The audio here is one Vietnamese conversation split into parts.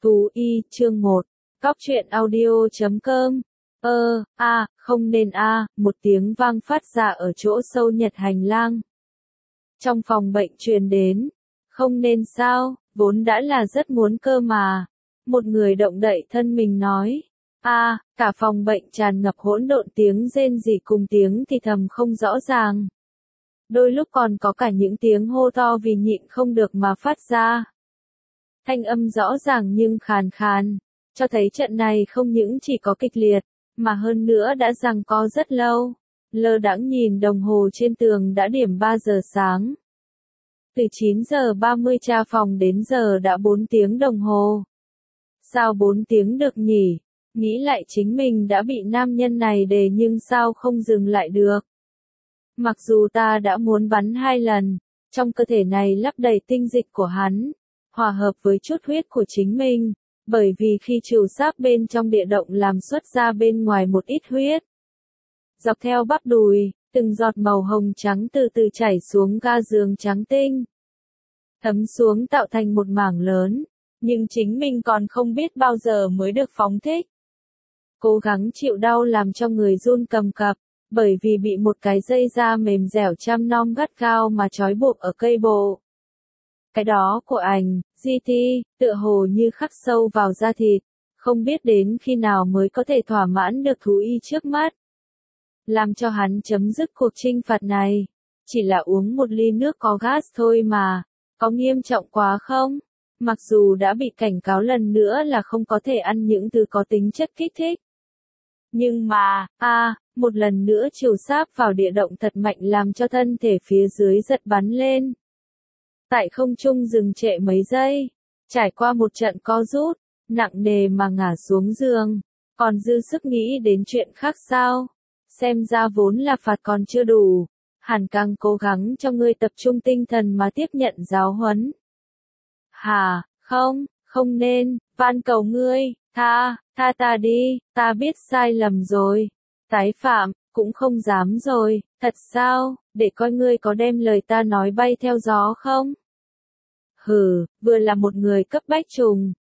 Tú y, chương 1. Cóc truyện audio.com. Không nên một tiếng vang phát ra ở chỗ sâu nhật hành lang. Trong phòng bệnh truyền đến. Không nên sao, vốn đã là rất muốn cơ mà. Một người động đậy thân mình nói. Cả phòng bệnh tràn ngập hỗn độn tiếng rên rỉ cùng tiếng thì thầm không rõ ràng. Đôi lúc còn có cả những tiếng hô to vì nhịn không được mà phát ra. Thanh âm rõ ràng nhưng khàn khàn, cho thấy trận này không những chỉ có kịch liệt, mà hơn nữa đã giằng co rất lâu. Lơ đãng nhìn đồng hồ trên tường đã điểm 3 giờ sáng. Từ 9 giờ 30 tra phòng đến giờ đã 4 tiếng đồng hồ. Sao 4 tiếng được nhỉ? Nghĩ lại chính mình đã bị nam nhân này đè nhưng sao không dừng lại được. Mặc dù ta đã muốn bắn 2 lần, trong cơ thể này lấp đầy tinh dịch của hắn, hòa hợp với chút huyết của chính mình, bởi vì khi trừ sáp bên trong địa động làm xuất ra bên ngoài một ít huyết. Dọc theo bắp đùi, từng giọt màu hồng trắng từ từ chảy xuống ga giường trắng tinh. Thấm xuống tạo thành một mảng lớn, nhưng chính mình còn không biết bao giờ mới được phóng thích. Cố gắng chịu đau làm cho người run cầm cập, bởi vì bị một cái dây da mềm dẻo chăm nom gắt gao mà trói buộc ở cây bộ. Cái đó của ảnh, GT, tựa hồ như khắc sâu vào da thịt, không biết đến khi nào mới có thể thỏa mãn được thú y trước mắt. Làm cho hắn chấm dứt cuộc chinh phạt này, chỉ là uống một ly nước có gas thôi mà, có nghiêm trọng quá không? Mặc dù đã bị cảnh cáo lần nữa là không có thể ăn những thứ có tính chất kích thích. Nhưng mà, một lần nữa chiều sáp vào địa động thật mạnh làm cho thân thể phía dưới giật bắn lên. Tại không trung dừng trệ mấy giây, trải qua một trận co rút, nặng nề mà ngả xuống giường, còn dư sức nghĩ đến chuyện khác sao? Xem ra vốn là phạt còn chưa đủ, hẳn càng cố gắng cho ngươi tập trung tinh thần mà tiếp nhận giáo huấn. Không nên, van cầu ngươi, tha ta đi, ta biết sai lầm rồi, tái phạm, cũng không dám rồi, thật sao, để coi ngươi có đem lời ta nói bay theo gió không? Vừa là một người cấp bách trùng.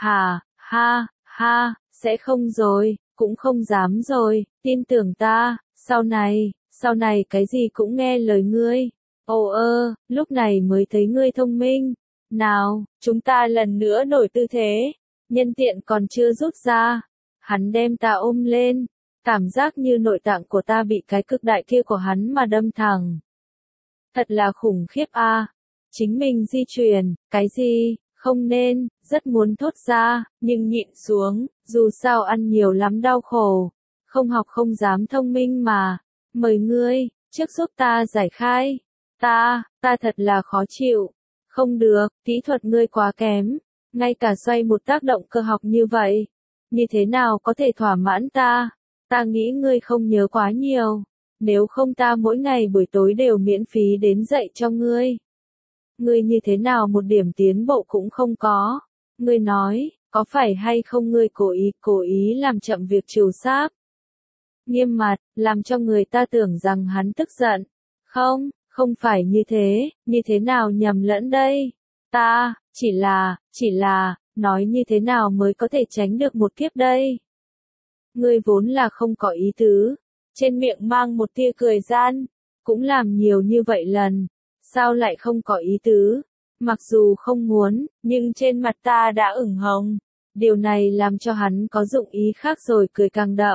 Sẽ không rồi, cũng không dám rồi, tin tưởng ta, sau này cái gì cũng nghe lời ngươi. Lúc này mới thấy ngươi thông minh. Nào, chúng ta lần nữa đổi tư thế, nhân tiện còn chưa rút ra. Hắn đem ta ôm lên, cảm giác như nội tạng của ta bị cái cực đại kia của hắn mà đâm thẳng. Thật là khủng khiếp Chính mình di chuyển, cái gì, không nên, rất muốn thốt ra, nhưng nhịn xuống, dù sao ăn nhiều lắm đau khổ. Không học không dám thông minh mà. Mời ngươi, trước giúp ta giải khai. Ta thật là khó chịu. Không được, kỹ thuật ngươi quá kém. Ngay cả xoay một tác động cơ học như vậy. Như thế nào có thể thỏa mãn ta? Ta nghĩ ngươi không nhớ quá nhiều. Nếu không ta mỗi ngày buổi tối đều miễn phí đến dạy cho ngươi. Ngươi như thế nào một điểm tiến bộ cũng không có. Ngươi nói, có phải hay không ngươi cố ý làm chậm việc trừ sáp? Nghiêm mặt, làm cho người ta tưởng rằng hắn tức giận. Không phải như thế nào nhầm lẫn đây? Ta, chỉ là, nói như thế nào mới có thể tránh được một kiếp đây? Ngươi vốn là không có ý tứ, trên miệng mang một tia cười gian, cũng làm nhiều như vậy lần, sao lại không có ý tứ? Mặc dù không muốn, nhưng trên mặt ta đã ửng hồng, điều này làm cho hắn có dụng ý khác rồi cười càng đậm.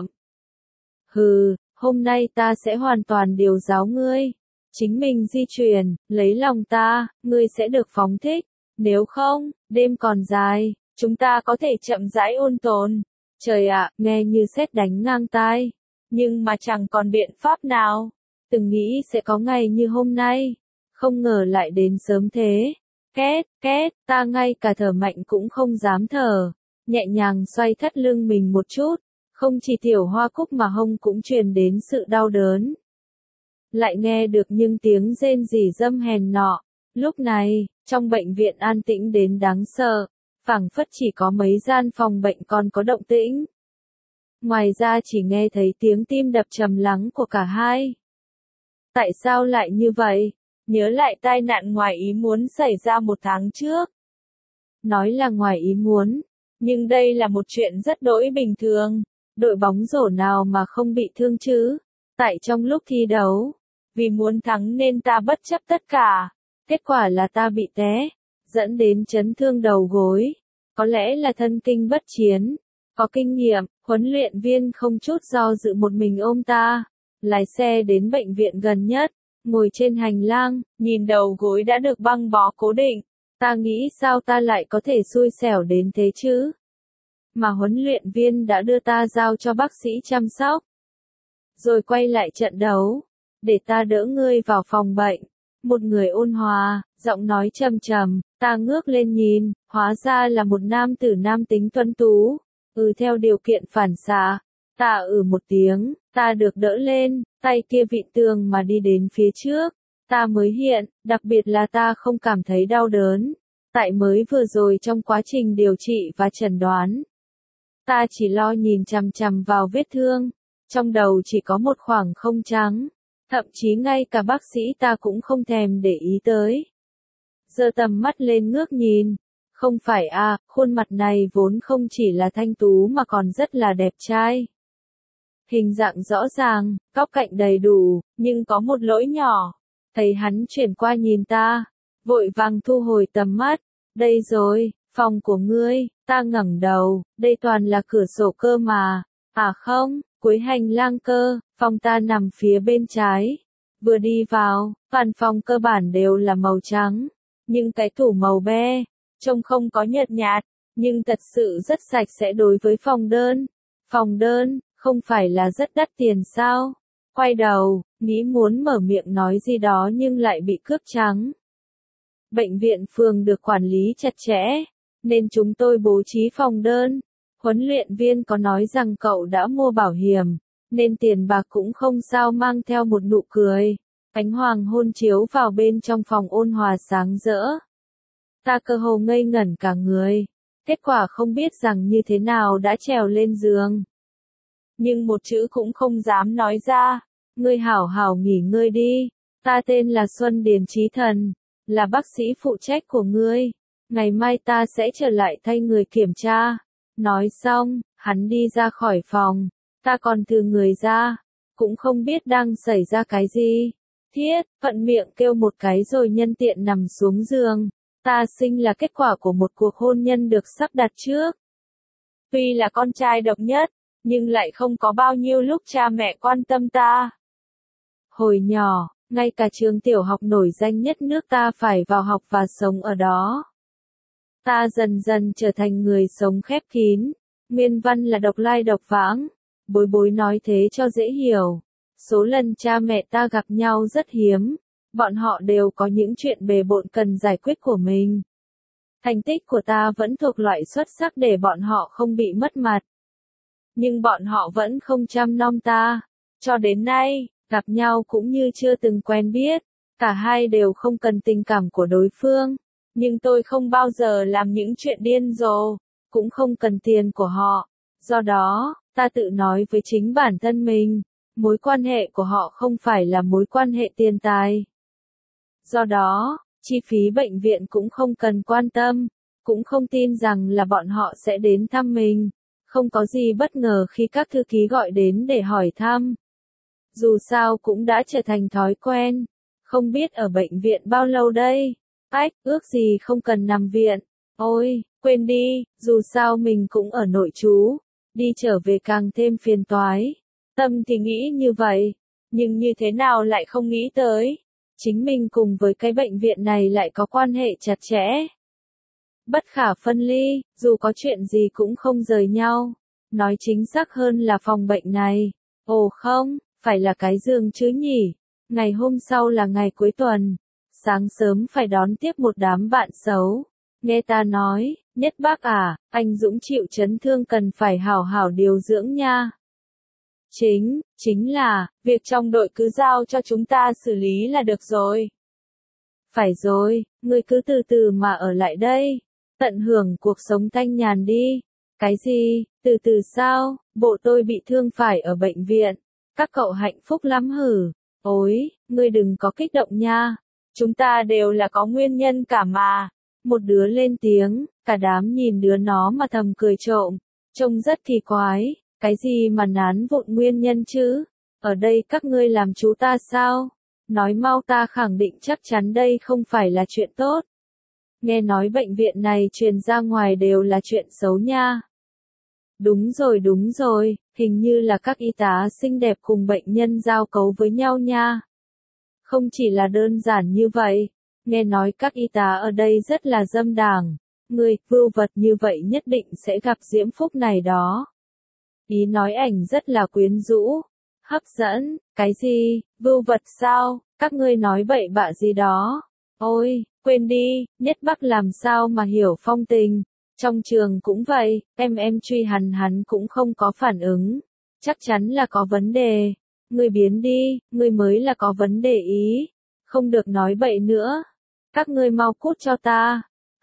Hôm nay ta sẽ hoàn toàn điều giáo ngươi. Chính mình di chuyển, lấy lòng ta, ngươi sẽ được phóng thích. Nếu không, đêm còn dài, chúng ta có thể chậm rãi ôn tồn. Trời ạ, nghe như sét đánh ngang tai. Nhưng mà chẳng còn biện pháp nào. Từng nghĩ sẽ có ngày như hôm nay. Không ngờ lại đến sớm thế. Két, ta ngay cả thở mạnh cũng không dám thở. Nhẹ nhàng xoay thắt lưng mình một chút. Không chỉ tiểu hoa cúc mà hông cũng truyền đến sự đau đớn. Lại nghe được những tiếng rên rỉ dâm hèn nọ. Lúc này, trong bệnh viện an tĩnh đến đáng sợ, phảng phất chỉ có mấy gian phòng bệnh còn có động tĩnh. Ngoài ra chỉ nghe thấy tiếng tim đập trầm lắng của cả hai. Tại sao lại như vậy? Nhớ lại tai nạn ngoài ý muốn xảy ra 1 tháng trước. Nói là ngoài ý muốn, Nhưng đây là một chuyện rất đỗi bình thường. Đội bóng rổ nào mà không bị thương chứ? Tại trong lúc thi đấu, vì muốn thắng nên ta bất chấp tất cả. Kết quả là ta bị té, dẫn đến chấn thương đầu gối. Có lẽ là thân kinh bất chiến. Có kinh nghiệm, huấn luyện viên không chút do dự một mình ôm ta, lái xe đến bệnh viện gần nhất, ngồi trên hành lang, nhìn đầu gối đã được băng bó cố định. Ta nghĩ sao ta lại có thể xui xẻo đến thế chứ? Mà huấn luyện viên đã đưa ta giao cho bác sĩ chăm sóc. Rồi quay lại trận đấu, để ta đỡ ngươi vào phòng bệnh. Một người ôn hòa, giọng nói trầm trầm, ta ngước lên nhìn, hóa ra là một nam tử nam tính tuấn tú. Theo điều kiện phản xạ, ta một tiếng, ta được đỡ lên, tay kia vịn tường mà đi đến phía trước. Ta mới hiện, đặc biệt là ta không cảm thấy đau đớn. Tại mới vừa rồi trong quá trình điều trị và chẩn đoán, ta chỉ lo nhìn chằm chằm vào vết thương. Trong đầu chỉ có một khoảng không trắng. Thậm chí ngay cả bác sĩ ta cũng không thèm để ý tới. Giơ tầm mắt lên ngước nhìn. Không phải khuôn mặt này vốn không chỉ là thanh tú mà còn rất là đẹp trai. Hình dạng rõ ràng, góc cạnh đầy đủ, nhưng có một lỗi nhỏ. Thấy hắn chuyển qua nhìn ta, vội vàng thu hồi tầm mắt. Đây rồi, phòng của ngươi. Ta ngẩng đầu, đây toàn là cửa sổ cơ mà. Không, cuối hành lang cơ, phòng ta nằm phía bên trái. Vừa đi vào, toàn phòng cơ bản đều là màu trắng, nhưng cái tủ màu be, trông không có nhợt nhạt, nhưng thật sự rất sạch sẽ đối với phòng đơn. Phòng đơn, không phải là rất đắt tiền sao? Quay đầu, nghĩ muốn mở miệng nói gì đó nhưng lại bị cướp trắng. Bệnh viện phường được quản lý chặt chẽ, nên chúng tôi bố trí phòng đơn. Huấn luyện viên có nói rằng cậu đã mua bảo hiểm, nên tiền bạc cũng không sao, mang theo một nụ cười. Ánh hoàng hôn chiếu vào bên trong phòng ôn hòa sáng rỡ. Ta cơ hồ ngây ngẩn cả người. Kết quả không biết rằng như thế nào đã trèo lên giường. Nhưng một chữ cũng không dám nói ra. Ngươi hảo hảo nghỉ ngơi đi. Ta tên là Xuân Điền Chí Thần, là bác sĩ phụ trách của ngươi. Ngày mai ta sẽ trở lại thay người kiểm tra. Nói xong, hắn đi ra khỏi phòng. Ta còn thừ người ra, cũng không biết đang xảy ra cái gì. Thiết, thuận miệng kêu một cái rồi nhân tiện nằm xuống giường. Ta sinh là kết quả của một cuộc hôn nhân được sắp đặt trước. Tuy là con trai độc nhất, nhưng lại không có bao nhiêu lúc cha mẹ quan tâm ta. Hồi nhỏ, ngay cả trường tiểu học nổi danh nhất nước ta phải vào học và sống ở đó. Ta dần dần trở thành người sống khép kín. Nguyên văn là độc lai độc vãng. Bối bối nói thế cho dễ hiểu. Số lần cha mẹ ta gặp nhau rất hiếm. Bọn họ đều có những chuyện bề bộn cần giải quyết của mình. Thành tích của ta vẫn thuộc loại xuất sắc để bọn họ không bị mất mặt. Nhưng bọn họ vẫn không chăm nom ta. Cho đến nay, gặp nhau cũng như chưa từng quen biết. Cả hai đều không cần tình cảm của đối phương. Nhưng tôi không bao giờ làm những chuyện điên rồ, cũng không cần tiền của họ. Do đó, ta tự nói với chính bản thân mình, mối quan hệ của họ không phải là mối quan hệ tiền tài. Do đó, chi phí bệnh viện cũng không cần quan tâm, cũng không tin rằng là bọn họ sẽ đến thăm mình. Không có gì bất ngờ khi các thư ký gọi đến để hỏi thăm. Dù sao cũng đã trở thành thói quen. Không biết ở bệnh viện bao lâu đây? Ước gì không cần nằm viện. Ôi, quên đi, dù sao mình cũng ở nội trú. Đi trở về càng thêm phiền toái. Tâm thì nghĩ như vậy, nhưng như thế nào lại không nghĩ tới. Chính mình cùng với cái bệnh viện này lại có quan hệ chặt chẽ. Bất khả phân ly, dù có chuyện gì cũng không rời nhau. Nói chính xác hơn là phòng bệnh này. Ồ không, phải là cái giường chứ nhỉ. Ngày hôm sau là ngày cuối tuần. Sáng sớm phải đón tiếp một đám bạn xấu. Nghe ta nói, Nhất bác anh Dũng chịu chấn thương cần phải hảo hảo điều dưỡng nha. Chính là, việc trong đội cứ giao cho chúng ta xử lý là được rồi. Phải rồi, ngươi cứ từ từ mà ở lại đây. Tận hưởng cuộc sống thanh nhàn đi. Cái gì, từ từ sao, bộ tôi bị thương phải ở bệnh viện. Các cậu hạnh phúc lắm hử? Ôi, ngươi đừng có kích động nha. Chúng ta đều là có nguyên nhân cả mà. Một đứa lên tiếng, Cả đám nhìn đứa nó mà thầm cười trộm, trông rất kỳ quái, cái gì mà nán vụn nguyên nhân chứ? Ở đây các ngươi làm chú ta sao? Nói mau, ta khẳng định chắc chắn đây không phải là chuyện tốt. Nghe nói bệnh viện này truyền ra ngoài đều là chuyện xấu nha. Đúng rồi, hình như là các y tá xinh đẹp cùng bệnh nhân giao cấu với nhau nha. Không chỉ là đơn giản như vậy, nghe nói các y tá ở đây rất là dâm đảng. Người, vưu vật như vậy nhất định sẽ gặp diễm phúc này đó. Ý nói ảnh rất là quyến rũ, hấp dẫn, cái gì, vưu vật sao, các ngươi nói bậy bạ gì đó. Ôi, quên đi, Nhất Bắc làm sao mà hiểu phong tình. Trong trường cũng vậy, em truy hắn cũng không có phản ứng. Chắc chắn là có vấn đề. Ngươi biến đi, ngươi mới là có vấn đề ý. Không được nói bậy nữa. Các ngươi mau cút cho ta.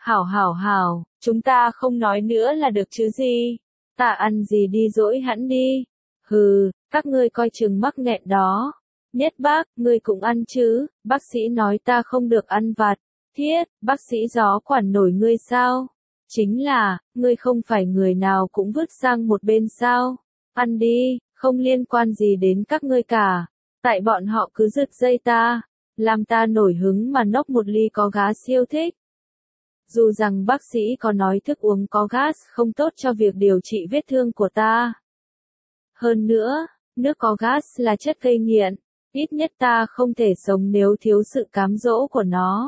Hảo, chúng ta không nói nữa là được chứ gì. Ta ăn gì đi dỗi hẳn đi. Hừ, các ngươi coi chừng mắc nghẹn đó. Nhất Bác, ngươi cũng ăn chứ, bác sĩ nói ta không được ăn vặt. Thiết, bác sĩ gió quản nổi ngươi sao? Chính là, ngươi không phải người nào cũng vứt sang một bên sao? Ăn đi, không liên quan gì đến các ngươi cả. Tại bọn họ cứ giật dây ta, làm ta nổi hứng mà nốc một ly có gas siêu thích. Dù rằng bác sĩ có nói thức uống có gas không tốt cho việc điều trị vết thương của ta. Hơn nữa, nước có gas là chất gây nghiện, ít nhất ta không thể sống nếu thiếu sự cám dỗ của nó.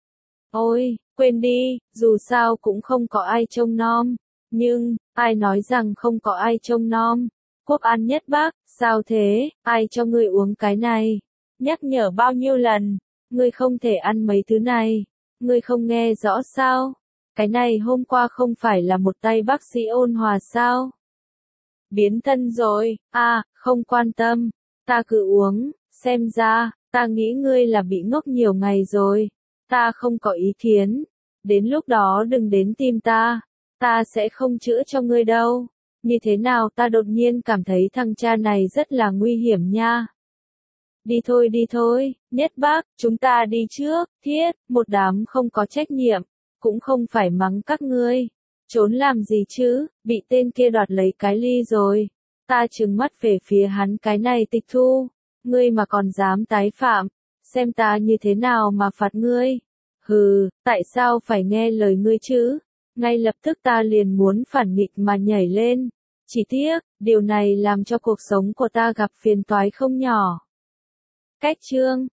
Ôi, quên đi, dù sao cũng không có ai trông nom. Nhưng, ai nói rằng không có ai trông nom? Quốc An Nhất Bác, sao thế, ai cho ngươi uống cái này? Nhắc nhở bao nhiêu lần, ngươi không thể ăn mấy thứ này. Ngươi không nghe rõ sao? Cái này hôm qua không phải là một tay bác sĩ ôn hòa sao? Biến thân rồi, không quan tâm, ta cứ uống, xem ra, ta nghĩ ngươi là bị ngốc nhiều ngày rồi. Ta không có ý kiến, đến lúc đó đừng đến tìm ta sẽ không chữa cho ngươi đâu. Như thế nào, ta đột nhiên cảm thấy thằng cha này rất là nguy hiểm nha. Đi thôi, Nhất Bác, chúng ta đi trước. Thiết, một đám không có trách nhiệm, cũng không phải mắng các ngươi. Trốn làm gì chứ, bị tên kia đoạt lấy cái ly rồi. Ta trừng mắt về phía hắn, cái này tịch thu. Ngươi mà còn dám tái phạm, xem ta như thế nào mà phạt ngươi. Hừ, tại sao phải nghe lời ngươi chứ? Ngay lập tức ta liền muốn phản nghịch mà nhảy lên. Chỉ tiếc, điều này làm cho cuộc sống của ta gặp phiền toái không nhỏ. Cách chương